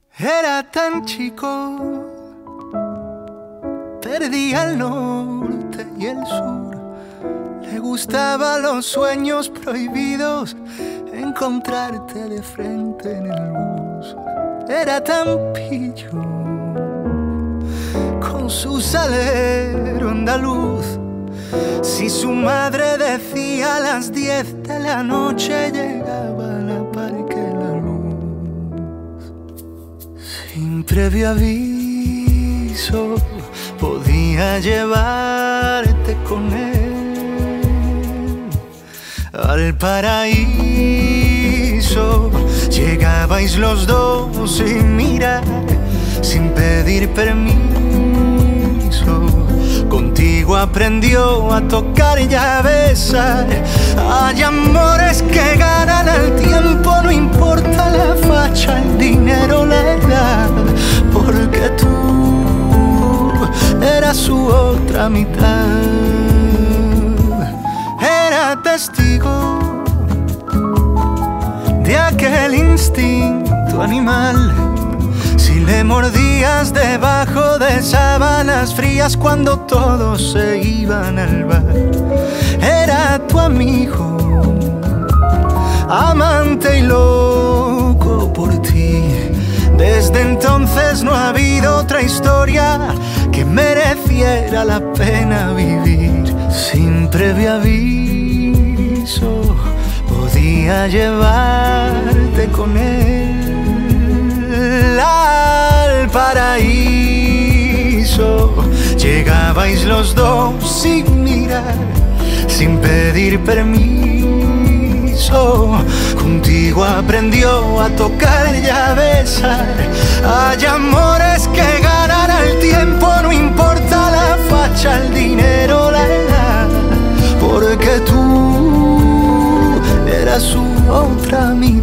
Era tan chico, perdía el norte y el sur. Le gustaban los sueños prohibidos, encontrarte de frente en el bus. Era tan pillo, con su salero andaluz. Si su madre decía a las 10 de la noche, llegaba a la Parque La Luz. Sin previo aviso podía llevarte con él al paraíso. Llegabais los dos sin mirar, sin pedir permiso. Contigo aprendió a tocar y a besar. Hay amores que ganan al tiempo, no importa la facha, el dinero, la edad, porque tú eras su otra mitad. Era testigo de aquel instinto animal. Si le mordías debajo de sábanas frías cuando todos se iban al bar. Era tu amigo, amante y loco por ti. Desde entonces no ha habido otra historia que mereciera la pena vivir. Sin previo aviso podía llevarte con él al paraíso. Llegabais los dos sin mirar, sin pedir permiso. Contigo aprendió a tocar y a besar. Hay amores que ganan al tiempo, no importa la facha, el dinero, la edad, porque tú eras su otra mitad.